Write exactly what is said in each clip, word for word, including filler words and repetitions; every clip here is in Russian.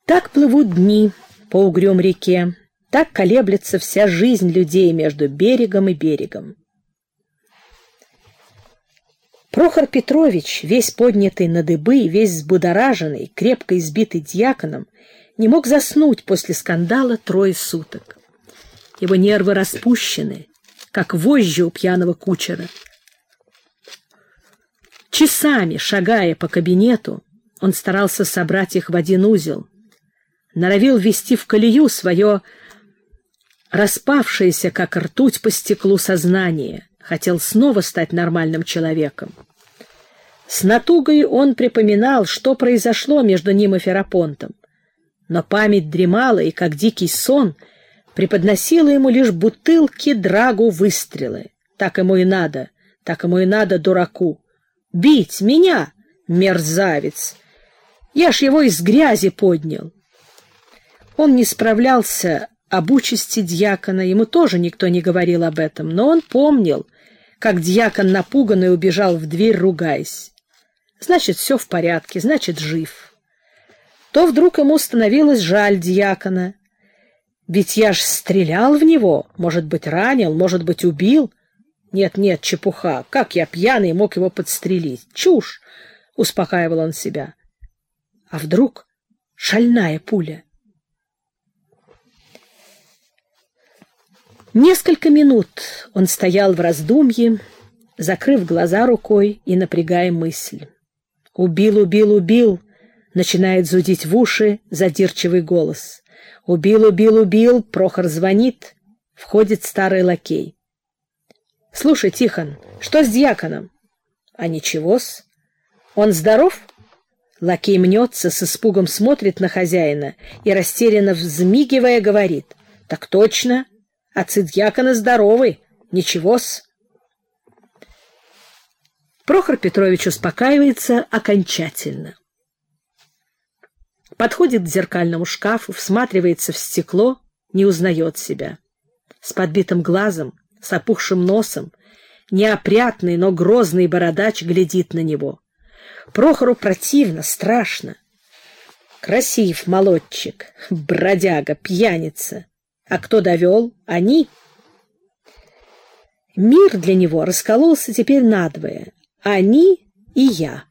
Так плывут дни по угрюм реке, так колеблется вся жизнь людей между берегом и берегом. Прохор Петрович, весь поднятый на дыбы, весь взбудораженный, крепко избитый дьяконом, не мог заснуть после скандала трое суток. Его нервы распущены, как вожжи у пьяного кучера. Часами, шагая по кабинету, он старался собрать их в один узел, норовил ввести в колею свое распавшееся, как ртуть по стеклу, сознание, хотел снова стать нормальным человеком. С натугой он припоминал, что произошло между ним и Ферапонтом, но память дремала и, как дикий сон, преподносила ему лишь бутылки драгу выстрелы. Так ему и надо, так ему и надо, дураку. Бить меня, мерзавец! Я ж его из грязи поднял. Он не справлялся об участи дьякона, ему тоже никто не говорил об этом, но он помнил, как дьякон напуганный убежал в дверь, ругаясь. Значит, все в порядке, значит, жив. То вдруг ему становилось жаль дьякона. Ведь я ж стрелял в него, может быть, ранил, может быть, убил. Нет-нет, чепуха, как я пьяный мог его подстрелить? Чушь, успокаивал он себя. А вдруг шальная пуля? Несколько минут он стоял в раздумье, закрыв глаза рукой и напрягая мысль. «Убил, убил, убил!» — начинает зудить в уши задирчивый голос. «Убил, убил, убил!» — Прохор звонит. Входит старый лакей. «Слушай, Тихон, что с дьяконом?» «А ничего-с. Он здоров?» Лакей мнется, с испугом смотрит на хозяина и, растерянно взмигивая, говорит. «Так точно. Отцы дьякона здоровы. Ничего-с». Прохор Петрович успокаивается окончательно. Подходит к зеркальному шкафу, всматривается в стекло, не узнает себя. С подбитым глазом, с опухшим носом, неопрятный, но грозный бородач глядит на него. Прохору противно, страшно. Красив молодчик, бродяга, пьяница. А кто довел? Они. Мир для него раскололся теперь надвое. Они и я.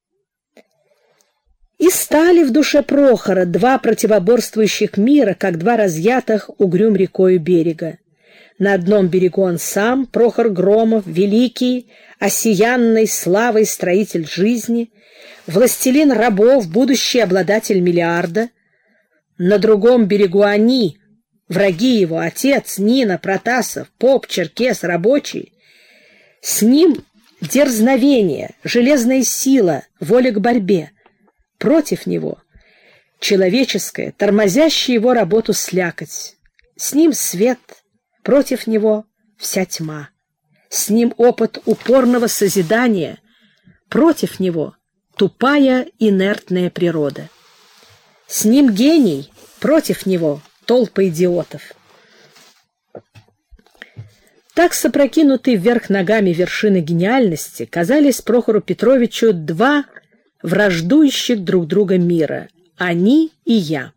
И стали в душе Прохора два противоборствующих мира, как два разъятых угрюм рекою берега. На одном берегу он сам, Прохор Громов, великий, осиянный славой строитель жизни, властелин рабов, будущий обладатель миллиарда. На другом берегу они, враги его, отец, Нина, Протасов, поп, черкес, рабочий. С ним дерзновение, железная сила, воля к борьбе. Против него человеческая, тормозящая его работу слякоть. С ним свет, против него вся тьма. С ним опыт упорного созидания, против него тупая инертная природа. С ним гений, против него толпа идиотов. Так сопрокинутые вверх ногами вершины гениальности казались Прохору Петровичу два враждующих друг друга мира — они и я.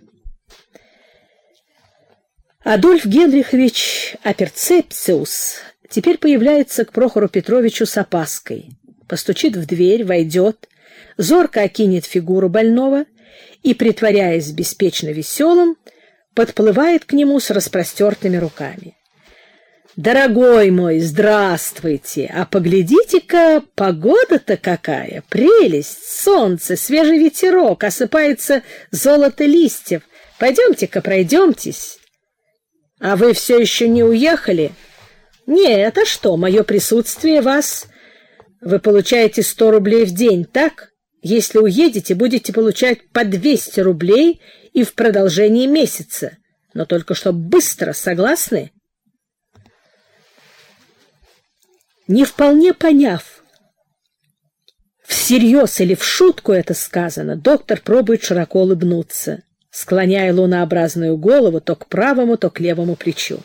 Адольф Генрихович Аперцепциус теперь появляется к Прохору Петровичу с опаской, постучит в дверь, войдет, зорко окинет фигуру больного и, притворяясь беспечно веселым, подплывает к нему с распростертыми руками. «Дорогой мой, здравствуйте! А поглядите-ка, погода-то какая! Прелесть! Солнце, свежий ветерок, осыпается золото листьев. Пойдемте-ка, пройдемтесь. А вы все еще не уехали? Нет, а что, мое присутствие вас... Вы получаете сто рублей в день, так? Если уедете, будете получать по двести рублей и в продолжении месяца. Но только что быстро, согласны?» Не вполне поняв, всерьез или в шутку это сказано, доктор пробует широко улыбнуться, склоняя лунообразную голову то к правому, то к левому плечу.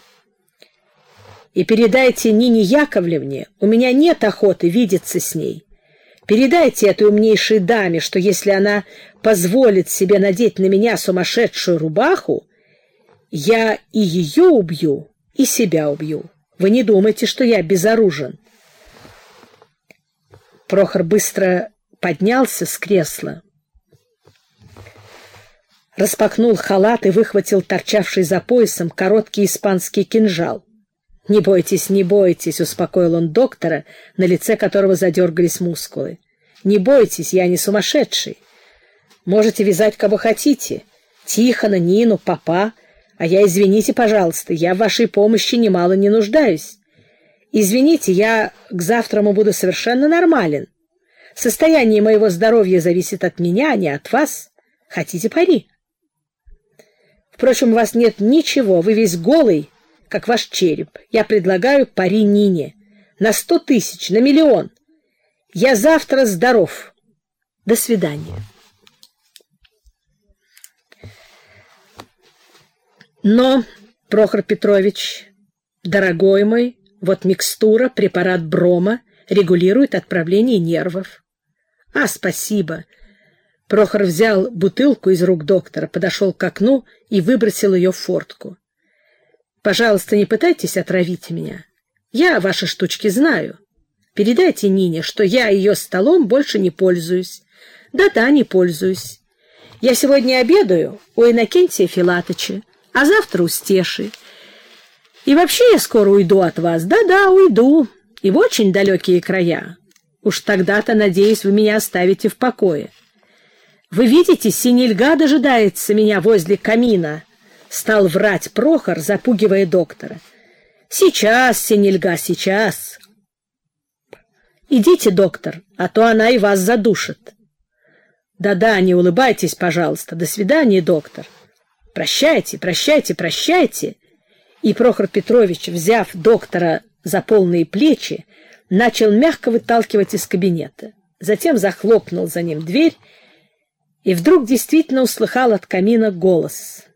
«И передайте Нине Яковлевне, у меня нет охоты видеться с ней. Передайте этой умнейшей даме, что если она позволит себе надеть на меня сумасшедшую рубаху, я и ее убью, и себя убью. Вы не думайте, что я безоружен. Прохор быстро поднялся с кресла, распахнул халат и выхватил торчавший за поясом короткий испанский кинжал. — Не бойтесь, не бойтесь, — успокоил он доктора, на лице которого задергались мускулы. — Не бойтесь, я не сумасшедший. Можете вязать кого хотите. Тихона, Нину, папа. А я, извините, пожалуйста, я в вашей помощи немало не нуждаюсь. Извините, я к завтраму буду совершенно нормален. Состояние моего здоровья зависит от меня, а не от вас. Хотите пари? Впрочем, у вас нет ничего, вы весь голый, как ваш череп. Я предлагаю пари Нине. На сто тысяч, на миллион. Я завтра здоров. До свидания. Но, Прохор Петрович, дорогой мой, вот микстура, препарат брома регулирует отправление нервов. А, спасибо. Прохор взял бутылку из рук доктора, подошел к окну и выбросил ее в фортку. Пожалуйста, не пытайтесь отравить меня. Я ваши штучки знаю. Передайте Нине, что я ее столом больше не пользуюсь. Да-да, не пользуюсь. Я сегодня обедаю у Иннокентия Филатыча, а завтра у Стеши. И вообще я скоро уйду от вас. Да-да, уйду. И в очень далекие края. Уж тогда-то, надеюсь, вы меня оставите в покое. Вы видите, Синельга дожидается меня возле камина. Стал врать Прохор, запугивая доктора. Сейчас, Синельга, сейчас. Идите, доктор, а то она и вас задушит. Да-да, не улыбайтесь, пожалуйста. До свидания, доктор. Прощайте, прощайте, прощайте. И Прохор Петрович, взяв доктора за полные плечи, начал мягко выталкивать из кабинета. Затем захлопнул за ним дверь и вдруг действительно услыхал от камина голос.